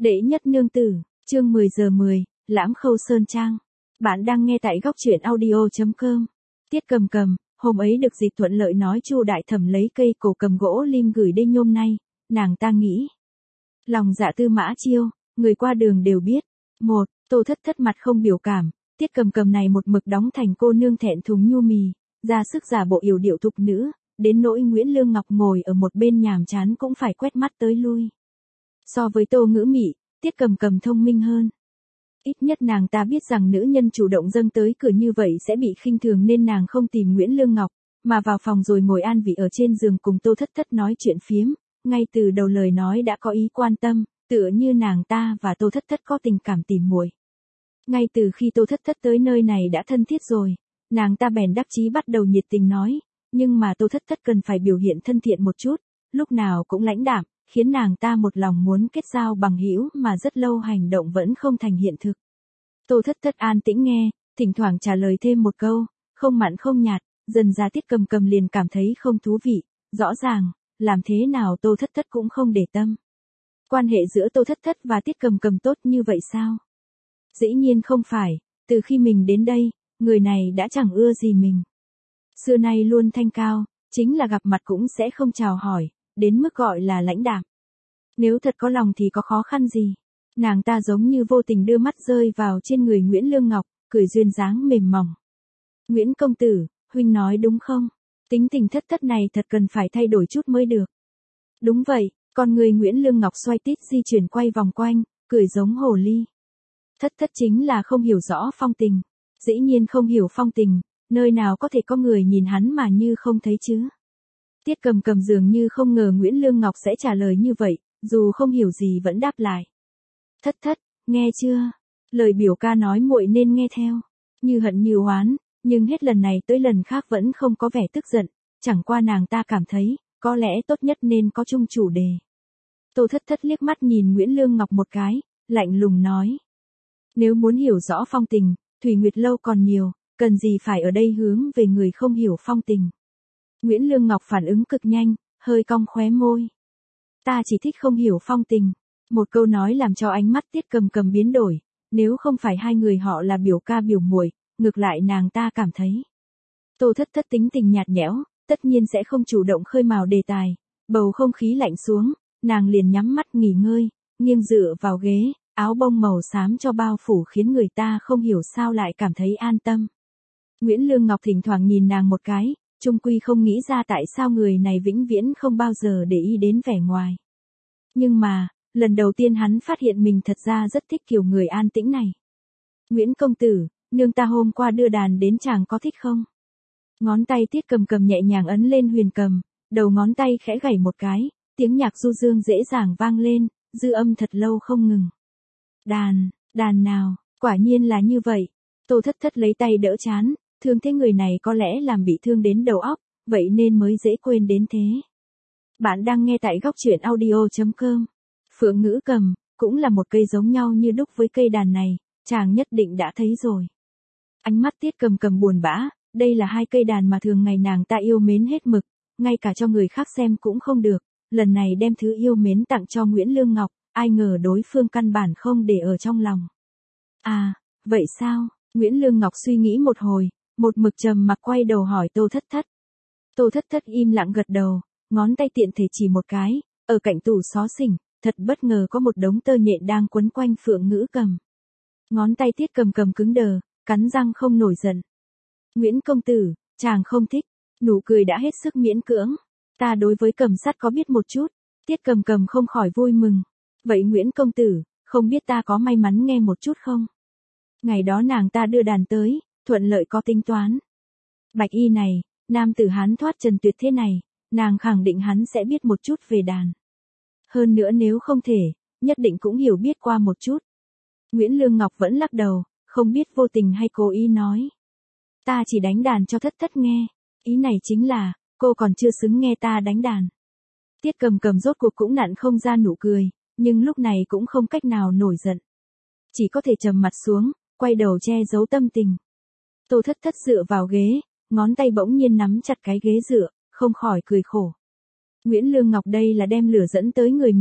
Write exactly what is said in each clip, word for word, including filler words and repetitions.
Đệ nhất nương tử, chương mười giờ mười, Lãm Khâu Sơn Trang. Bạn đang nghe tại góc truyện audio.com. Tiết Cầm Cầm, hôm ấy được dịp thuận lợi nói Chu đại thẩm lấy cây cổ cầm gỗ lim gửi đây nhôm nay, nàng ta nghĩ. Lòng dạ Tư Mã Chiêu, người qua đường đều biết. Một, Tô Thất Thất mặt không biểu cảm, Tiết Cầm Cầm này một mực đóng thành cô nương thẹn thùng nhu mì, ra sức giả bộ yểu điệu thục nữ, đến nỗi Nguyễn Lương Ngọc ngồi ở một bên nhàm chán cũng phải quét mắt tới lui. So với Tô Ngữ Mị, Tiết Cầm Cầm thông minh hơn. Ít nhất nàng ta biết rằng nữ nhân chủ động dâng tới cửa như vậy sẽ bị khinh thường nên nàng không tìm Nguyễn Lương Ngọc, mà vào phòng rồi ngồi an vị ở trên giường cùng Tô Thất Thất nói chuyện phiếm, ngay từ đầu lời nói đã có ý quan tâm, tựa như nàng ta và Tô Thất Thất có tình cảm tỉ muội. Ngay từ khi Tô Thất Thất tới nơi này đã thân thiết rồi, nàng ta bèn đắc chí bắt đầu nhiệt tình nói, nhưng mà Tô Thất Thất cần phải biểu hiện thân thiện một chút, lúc nào cũng lãnh đạm, khiến nàng ta một lòng muốn kết giao bằng hữu mà rất lâu hành động vẫn không thành hiện thực. Tô Thất Thất an tĩnh nghe, thỉnh thoảng trả lời thêm một câu, không mặn không nhạt, dần ra Tiết Cầm Cầm liền cảm thấy không thú vị, rõ ràng, làm thế nào Tô Thất Thất cũng không để tâm. Quan hệ giữa Tô Thất Thất và Tiết Cầm Cầm tốt như vậy sao? Dĩ nhiên không phải, từ khi mình đến đây, người này đã chẳng ưa gì mình. Xưa nay luôn thanh cao, chính là gặp mặt cũng sẽ không chào hỏi, đến mức gọi là lãnh đạm. Nếu thật có lòng thì có khó khăn gì? Nàng ta giống như vô tình đưa mắt rơi vào trên người Nguyễn Lương Ngọc, cười duyên dáng mềm mỏng. Nguyễn công tử, huynh nói đúng không? Tính tình Thất Thất này thật cần phải thay đổi chút mới được. Đúng vậy, con người Nguyễn Lương Ngọc xoay tít di chuyển quay vòng quanh, cười giống hồ ly. Thất Thất chính là không hiểu rõ phong tình. Dĩ nhiên không hiểu phong tình, nơi nào có thể có người nhìn hắn mà như không thấy chứ. Tiết Cầm Cầm dường như không ngờ Nguyễn Lương Ngọc sẽ trả lời như vậy, dù không hiểu gì vẫn đáp lại. Thất Thất, nghe chưa? Lời biểu ca nói muội nên nghe theo. Như hận như oán, nhưng hết lần này tới lần khác vẫn không có vẻ tức giận, chẳng qua nàng ta cảm thấy, có lẽ tốt nhất nên có chung chủ đề. Tô Thất Thất liếc mắt nhìn Nguyễn Lương Ngọc một cái, lạnh lùng nói. Nếu muốn hiểu rõ phong tình, Thủy Nguyệt Lâu còn nhiều, cần gì phải ở đây hướng về người không hiểu phong tình. Nguyễn Lương Ngọc phản ứng cực nhanh, hơi cong khóe môi. Ta chỉ thích không hiểu phong tình. Một câu nói làm cho ánh mắt Tiết Cầm Cầm biến đổi, nếu không phải hai người họ là biểu ca biểu muội, ngược lại nàng ta cảm thấy. Tô Thất Thất tính tình nhạt nhẽo, tất nhiên sẽ không chủ động khơi mào đề tài, bầu không khí lạnh xuống, nàng liền nhắm mắt nghỉ ngơi, nghiêng dựa vào ghế, áo bông màu xám cho bao phủ khiến người ta không hiểu sao lại cảm thấy an tâm. Nguyễn Lương Ngọc thỉnh thoảng nhìn nàng một cái, chung quy không nghĩ ra tại sao người này vĩnh viễn không bao giờ để ý đến vẻ ngoài. Nhưng mà, lần đầu tiên hắn phát hiện mình thật ra rất thích kiểu người an tĩnh này. Nguyễn công tử, nương ta hôm qua đưa đàn đến chàng có thích không? Ngón tay Tiết Cầm Cầm nhẹ nhàng ấn lên huyền cầm, đầu ngón tay khẽ gảy một cái, tiếng nhạc du dương dễ dàng vang lên, dư âm thật lâu không ngừng. Đàn, đàn nào, quả nhiên là như vậy. Tô Thất Thất lấy tay đỡ chán, thương thế người này có lẽ làm bị thương đến đầu óc, vậy nên mới dễ quên đến thế. Bạn đang nghe tại góc truyện audio.com. Phượng Ngữ cầm, cũng là một cây giống nhau như đúc với cây đàn này, chàng nhất định đã thấy rồi. Ánh mắt Tiết Cầm Cầm buồn bã, đây là hai cây đàn mà thường ngày nàng ta yêu mến hết mực, ngay cả cho người khác xem cũng không được, lần này đem thứ yêu mến tặng cho Nguyễn Lương Ngọc, ai ngờ đối phương căn bản không để ở trong lòng. À, vậy sao? Nguyễn Lương Ngọc suy nghĩ một hồi, một mực trầm mặc quay đầu hỏi Tô Thất Thất. Tô Thất Thất im lặng gật đầu, ngón tay tiện thể chỉ một cái, ở cạnh tủ xó xỉnh, thật bất ngờ có một đống tơ nhện đang quấn quanh Phượng Ngữ cầm. Ngón tay Tiết Cầm Cầm cứng đờ, cắn răng không nổi giận. Nguyễn công tử, chàng không thích, nụ cười đã hết sức miễn cưỡng. Ta đối với cầm sắt có biết một chút. Tiết Cầm Cầm không khỏi vui mừng. Vậy Nguyễn công tử, không biết ta có may mắn nghe một chút không? Ngày đó nàng ta đưa đàn tới, thuận lợi có tính toán. Bạch y này, nam tử Hán thoát trần tuyệt thế này, nàng khẳng định hắn sẽ biết một chút về đàn. Hơn nữa nếu không thể, nhất định cũng hiểu biết qua một chút. Nguyễn Lương Ngọc vẫn lắc đầu, không biết vô tình hay cố ý nói. Ta chỉ đánh đàn cho Thất Thất nghe, ý này chính là, cô còn chưa xứng nghe ta đánh đàn. Tiết Cầm Cầm rốt cuộc cũng nặn không ra nụ cười, nhưng lúc này cũng không cách nào nổi giận. Chỉ có thể trầm mặt xuống, quay đầu che giấu tâm tình. Tô Thất Thất dựa vào ghế, ngón tay bỗng nhiên nắm chặt cái ghế dựa, không khỏi cười khổ. Nguyễn Lương Ngọc đây là đem lửa dẫn tới người mình,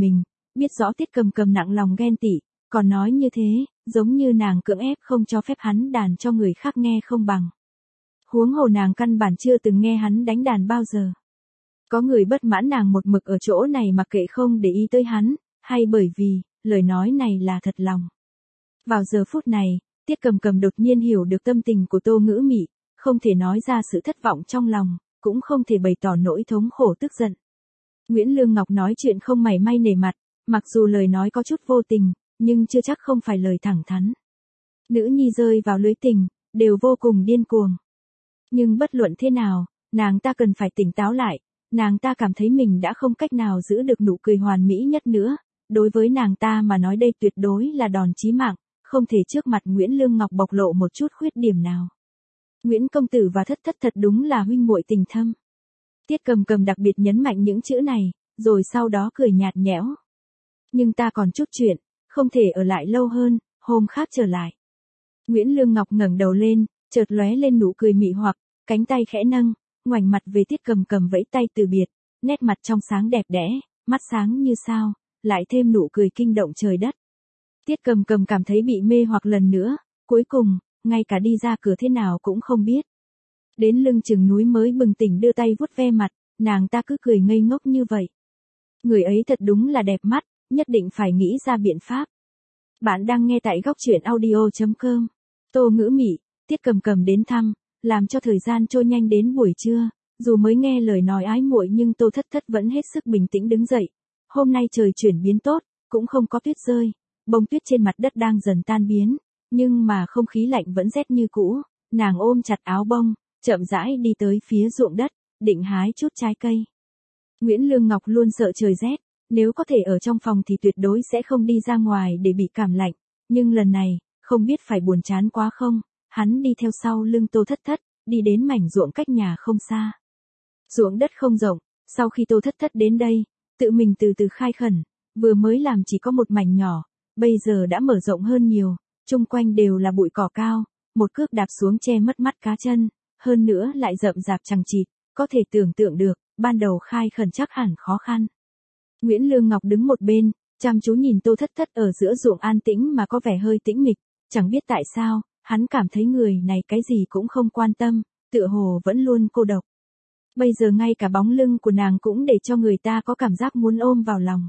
biết rõ Tiết Cầm Cầm nặng lòng ghen tị, còn nói như thế, giống như nàng cưỡng ép không cho phép hắn đàn cho người khác nghe không bằng. Huống hồ nàng căn bản chưa từng nghe hắn đánh đàn bao giờ. Có người bất mãn nàng một mực ở chỗ này mặc kệ không để ý tới hắn, hay bởi vì, lời nói này là thật lòng. Vào giờ phút này, Tiết Cầm Cầm đột nhiên hiểu được tâm tình của Tô Ngữ Mị, không thể nói ra sự thất vọng trong lòng, cũng không thể bày tỏ nỗi thống khổ tức giận. Nguyễn Lương Ngọc nói chuyện không mảy may nể mặt, mặc dù lời nói có chút vô tình, nhưng chưa chắc không phải lời thẳng thắn. Nữ nhi rơi vào lưới tình, đều vô cùng điên cuồng. Nhưng bất luận thế nào, nàng ta cần phải tỉnh táo lại, nàng ta cảm thấy mình đã không cách nào giữ được nụ cười hoàn mỹ nhất nữa, đối với nàng ta mà nói đây tuyệt đối là đòn chí mạng, không thể trước mặt Nguyễn Lương Ngọc bộc lộ một chút khuyết điểm nào. Nguyễn công tử và thất thất thật đúng là huynh muội tình thâm. Tiết Cầm Cầm đặc biệt nhấn mạnh những chữ này, rồi sau đó cười nhạt nhẽo. Nhưng ta còn chút chuyện, không thể ở lại lâu hơn, hôm khác trở lại. Nguyễn Lương Ngọc ngẩng đầu lên, chợt lóe lên nụ cười mị hoặc, cánh tay khẽ nâng, ngoảnh mặt về Tiết Cầm Cầm vẫy tay từ biệt, nét mặt trong sáng đẹp đẽ, mắt sáng như sao, lại thêm nụ cười kinh động trời đất. Tiết Cầm Cầm cảm thấy bị mê hoặc lần nữa, cuối cùng, ngay cả đi ra cửa thế nào cũng không biết. Đến lưng chừng núi mới bừng tỉnh đưa tay vuốt ve mặt, nàng ta cứ cười ngây ngốc như vậy. Người ấy thật đúng là đẹp mắt, nhất định phải nghĩ ra biện pháp. Bạn đang nghe tại góc truyện audio chấm com. Tô Ngữ Mị, Tiết Cầm Cầm đến thăm, làm cho thời gian trôi nhanh đến buổi trưa, dù mới nghe lời nói ái muội nhưng Tô Thất Thất vẫn hết sức bình tĩnh đứng dậy. Hôm nay trời chuyển biến tốt, cũng không có tuyết rơi, bông tuyết trên mặt đất đang dần tan biến, nhưng mà không khí lạnh vẫn rét như cũ, nàng ôm chặt áo bông, chậm rãi đi tới phía ruộng đất, định hái chút trái cây. Nguyễn Lương Ngọc luôn sợ trời rét, nếu có thể ở trong phòng thì tuyệt đối sẽ không đi ra ngoài để bị cảm lạnh, nhưng lần này, không biết phải buồn chán quá không, hắn đi theo sau lưng Tô Thất Thất, đi đến mảnh ruộng cách nhà không xa. Ruộng đất không rộng, sau khi Tô Thất Thất đến đây, tự mình từ từ khai khẩn, vừa mới làm chỉ có một mảnh nhỏ, bây giờ đã mở rộng hơn nhiều, chung quanh đều là bụi cỏ cao, một cước đạp xuống che mất mắt cá chân, hơn nữa lại rậm rạp chằng chịt, có thể tưởng tượng được, ban đầu khai khẩn chắc hẳn khó khăn. Nguyễn Lương Ngọc đứng một bên, chăm chú nhìn Tô Thất Thất ở giữa ruộng an tĩnh mà có vẻ hơi tĩnh mịch, chẳng biết tại sao, hắn cảm thấy người này cái gì cũng không quan tâm, tựa hồ vẫn luôn cô độc. Bây giờ ngay cả bóng lưng của nàng cũng để cho người ta có cảm giác muốn ôm vào lòng.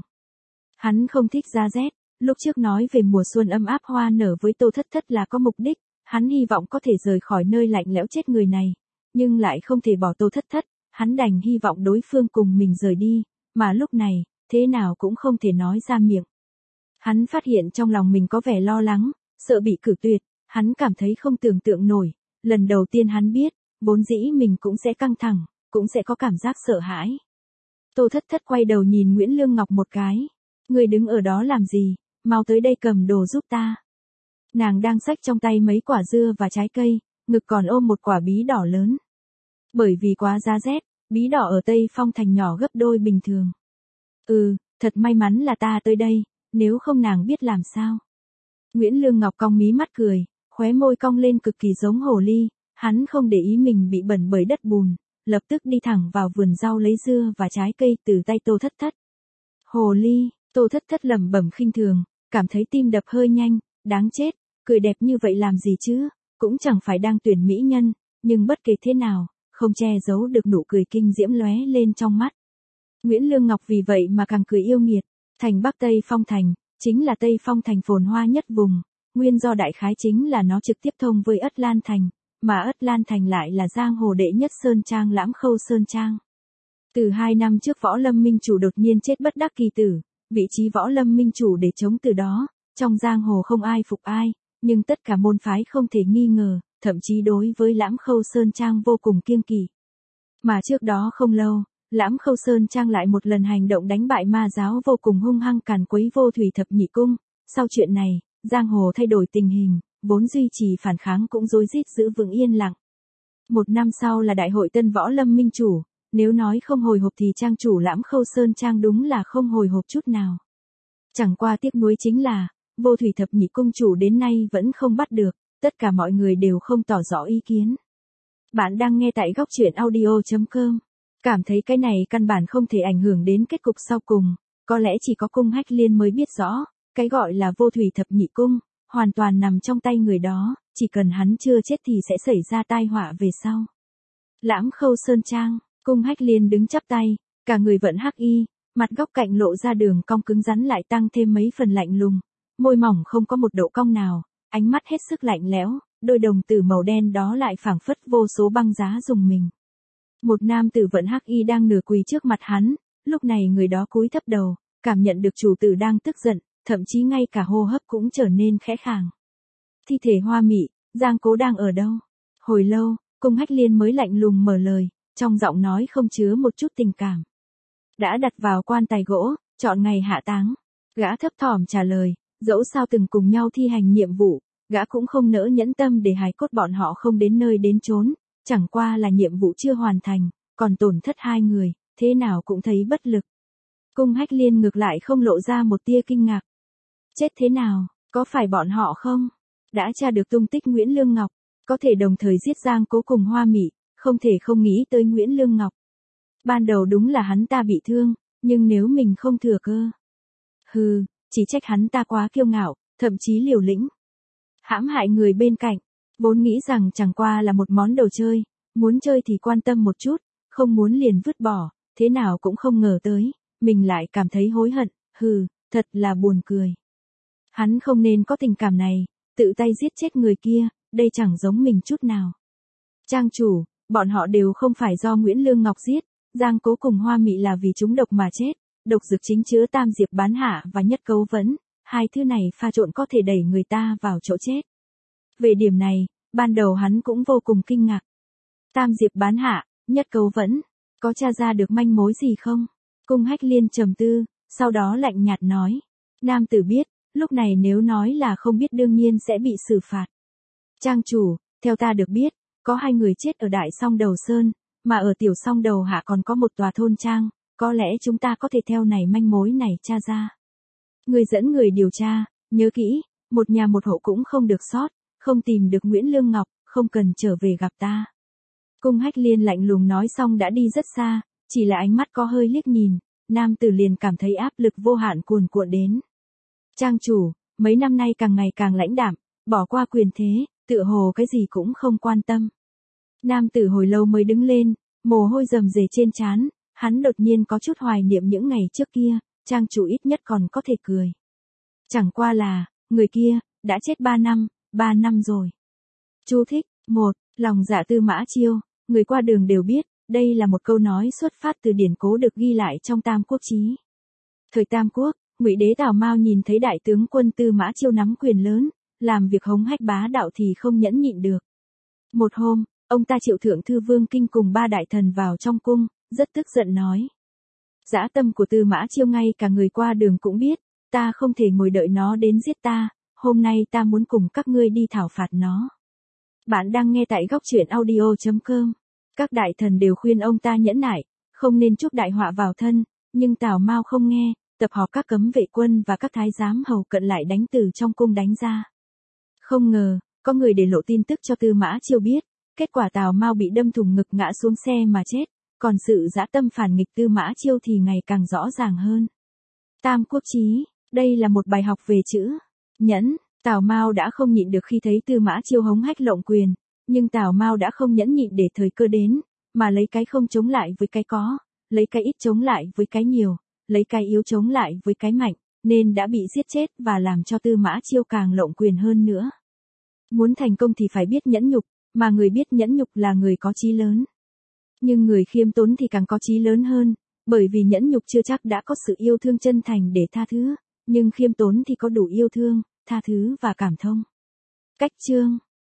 Hắn không thích giá rét, lúc trước nói về mùa xuân ấm áp hoa nở với Tô Thất Thất là có mục đích, hắn hy vọng có thể rời khỏi nơi lạnh lẽo chết người này, nhưng lại không thể bỏ Tô Thất Thất, hắn đành hy vọng đối phương cùng mình rời đi, mà lúc này, thế nào cũng không thể nói ra miệng. Hắn phát hiện trong lòng mình có vẻ lo lắng, sợ bị cử tuyệt, hắn cảm thấy không tưởng tượng nổi, lần đầu tiên hắn biết, vốn dĩ mình cũng sẽ căng thẳng, cũng sẽ có cảm giác sợ hãi. Tô Thất Thất quay đầu nhìn Nguyễn Lương Ngọc một cái, người đứng ở đó làm gì, mau tới đây cầm đồ giúp ta. Nàng đang xách trong tay mấy quả dưa và trái cây, ngực còn ôm một quả bí đỏ lớn. Bởi vì quá giá rét, bí đỏ ở Tây Phong Thành nhỏ gấp đôi bình thường. Ừ, thật may mắn là ta tới đây, nếu không nàng biết làm sao. Nguyễn Lương Ngọc cong mí mắt cười, khóe môi cong lên cực kỳ giống hồ ly, hắn không để ý mình bị bẩn bởi đất bùn, lập tức đi thẳng vào vườn rau lấy dưa và trái cây từ tay Tô Thất Thất. Hồ ly, Tô Thất Thất lẩm bẩm khinh thường, cảm thấy tim đập hơi nhanh, đáng chết, cười đẹp như vậy làm gì chứ, cũng chẳng phải đang tuyển mỹ nhân, nhưng bất kể thế nào, không che giấu được nụ cười kinh diễm lóe lên trong mắt. Nguyễn Lương Ngọc vì vậy mà càng cười yêu nghiệt, thành Bắc Tây Phong Thành, chính là Tây Phong Thành phồn hoa nhất vùng, nguyên do đại khái chính là nó trực tiếp thông với Ất Lan Thành, mà Ất Lan Thành lại là giang hồ đệ nhất sơn trang Lãm Khâu Sơn Trang. Từ hai năm trước Võ Lâm Minh Chủ đột nhiên chết bất đắc kỳ tử, vị trí Võ Lâm Minh Chủ để chống từ đó, trong giang hồ không ai phục ai, nhưng tất cả môn phái không thể nghi ngờ, thậm chí đối với Lãm Khâu Sơn Trang vô cùng kiêng kỵ. Mà trước đó không lâu, Lãm Khâu Sơn Trang lại một lần hành động đánh bại ma giáo vô cùng hung hăng càn quấy Vô Thủy Thập Nhị Cung, sau chuyện này, giang hồ thay đổi tình hình, vốn duy trì phản kháng cũng rối rít giữ vững yên lặng. Một năm sau là đại hội Tân Võ Lâm Minh Chủ, nếu nói không hồi hộp thì trang chủ Lãm Khâu Sơn Trang đúng là không hồi hộp chút nào. Chẳng qua tiếc nuối chính là, Vô Thủy Thập Nhị Cung chủ đến nay vẫn không bắt được, tất cả mọi người đều không tỏ rõ ý kiến. Bạn đang nghe tại góc truyện audio chấm com. Cảm thấy cái này căn bản không thể ảnh hưởng đến kết cục sau cùng, Có lẽ chỉ có cung Hách Liên mới biết rõ, cái gọi là vô thủy thập nhị cung, hoàn toàn nằm trong tay người đó, chỉ cần hắn chưa chết thì sẽ xảy ra tai họa về sau. Lãm Khâu Sơn Trang, cung Hách Liên đứng chắp tay, cả người vẫn hắc y, mặt góc cạnh lộ ra đường cong cứng rắn lại tăng thêm mấy phần lạnh lùng, môi mỏng không có một độ cong nào, ánh mắt hết sức lạnh lẽo, đôi đồng tử màu đen đó lại phảng phất vô số băng giá dùng mình. Một nam tử vẫn hắc y đang nửa quỳ trước mặt hắn, lúc này người đó cúi thấp đầu, cảm nhận được chủ tử đang tức giận, thậm chí ngay cả hô hấp cũng trở nên khẽ khàng. Thi thể Hoa Mị, Giang Cố đang ở đâu? Hồi lâu, cung Hách Liên mới lạnh lùng mở lời, trong giọng nói không chứa một chút tình cảm. Đã đặt vào quan tài gỗ, chọn ngày hạ táng. Gã thấp thỏm trả lời, dẫu sao từng cùng nhau thi hành nhiệm vụ, gã cũng không nỡ nhẫn tâm để hài cốt bọn họ không đến nơi đến chốn, chẳng qua là nhiệm vụ chưa hoàn thành, còn tổn thất hai người, thế nào cũng thấy bất lực. Cung Hách Liên ngược lại không lộ ra một tia kinh ngạc. Chết thế nào, có phải bọn họ không? Đã tra được tung tích Nguyễn Lương Ngọc, có thể đồng thời giết Giang Cố cùng Hoa Mị, không thể không nghĩ tới Nguyễn Lương Ngọc. Ban đầu đúng là hắn ta bị thương, nhưng nếu mình không thừa cơ. Hừ, chỉ trách hắn ta quá kiêu ngạo, thậm chí liều lĩnh. Hãm hại người bên cạnh, vốn nghĩ rằng chẳng qua là một món đồ chơi, muốn chơi thì quan tâm một chút, không muốn liền vứt bỏ, thế nào cũng không ngờ tới, mình lại cảm thấy hối hận, hừ, thật là buồn cười. Hắn không nên có tình cảm này, tự tay giết chết người kia, đây chẳng giống mình chút nào. Trang chủ, bọn họ đều không phải do Nguyễn Lương Ngọc giết, Giang Cố cùng Hoa Mị là vì trúng độc mà chết, độc dược chính chứa tam diệp bán hạ và nhất cấu vấn, hai thứ này pha trộn có thể đẩy người ta vào chỗ chết. Về điểm này, ban đầu hắn cũng vô cùng kinh ngạc. Tam diệp bán hạ, nhất cấu vẫn, có tra ra được manh mối gì không? Cung Hách Liên trầm tư, sau đó lạnh nhạt nói. Nam tử biết, lúc này nếu nói là không biết đương nhiên sẽ bị xử phạt. Trang chủ, theo ta được biết, có hai người chết ở Đại Song Đầu Sơn, mà ở Tiểu Song Đầu Hạ còn có một tòa thôn trang, có lẽ chúng ta có thể theo này manh mối này tra ra. Người dẫn người điều tra, nhớ kỹ, một nhà một hộ cũng không được sót, không tìm được Nguyễn Lương Ngọc, không cần trở về gặp ta. Cung Hách Liên lạnh lùng nói xong đã đi rất xa, chỉ là ánh mắt có hơi liếc nhìn, nam tử liền cảm thấy áp lực vô hạn cuồn cuộn đến. Trang chủ, mấy năm nay càng ngày càng lãnh đạm, bỏ qua quyền thế, tựa hồ cái gì cũng không quan tâm. Nam tử hồi lâu mới đứng lên, mồ hôi rầm rề trên trán, hắn đột nhiên có chút hoài niệm những ngày trước kia, trang chủ ít nhất còn có thể cười. Chẳng qua là, người kia, đã chết ba năm, ba năm rồi. Chú thích, một, lòng dạ Tư Mã Chiêu, người qua đường đều biết, đây là một câu nói xuất phát từ điển cố được ghi lại trong Tam Quốc chí. Thời Tam Quốc, Ngụy đế Tào Mao nhìn thấy đại tướng quân Tư Mã Chiêu nắm quyền lớn, làm việc hống hách bá đạo thì không nhẫn nhịn được. Một hôm, ông ta triệu thượng thư Vương Kinh cùng ba đại thần vào trong cung, rất tức giận nói. Dã tâm của Tư Mã Chiêu ngay cả người qua đường cũng biết, ta không thể ngồi đợi nó đến giết ta, hôm nay ta muốn cùng các ngươi đi thảo phạt nó. Bạn đang nghe tại góc truyện audio chấm com. Các đại thần đều khuyên ông ta nhẫn nại, không nên chuốc đại họa vào thân, nhưng Tào Mao không nghe, tập họp các cấm vệ quân và các thái giám hầu cận lại đánh từ trong cung đánh ra. Không ngờ, có người để lộ tin tức cho Tư Mã Chiêu biết, kết quả Tào Mao bị đâm thủng ngực ngã xuống xe mà chết, còn sự dã tâm phản nghịch Tư Mã Chiêu thì ngày càng rõ ràng hơn. Tam Quốc chí, đây là một bài học về chữ nhẫn. Tào Mao đã không nhịn được khi thấy Tư Mã Chiêu hống hách lộng quyền, nhưng Tào Mao đã không nhẫn nhịn để thời cơ đến, mà lấy cái không chống lại với cái có, lấy cái ít chống lại với cái nhiều, lấy cái yếu chống lại với cái mạnh, nên đã bị giết chết và làm cho Tư Mã Chiêu càng lộng quyền hơn nữa. Muốn thành công thì phải biết nhẫn nhục, mà người biết nhẫn nhục là người có chí lớn. Nhưng người khiêm tốn thì càng có chí lớn hơn, bởi vì nhẫn nhục chưa chắc đã có sự yêu thương chân thành để tha thứ, nhưng khiêm tốn thì có đủ yêu thương, tha thứ và cảm thông. Cách chương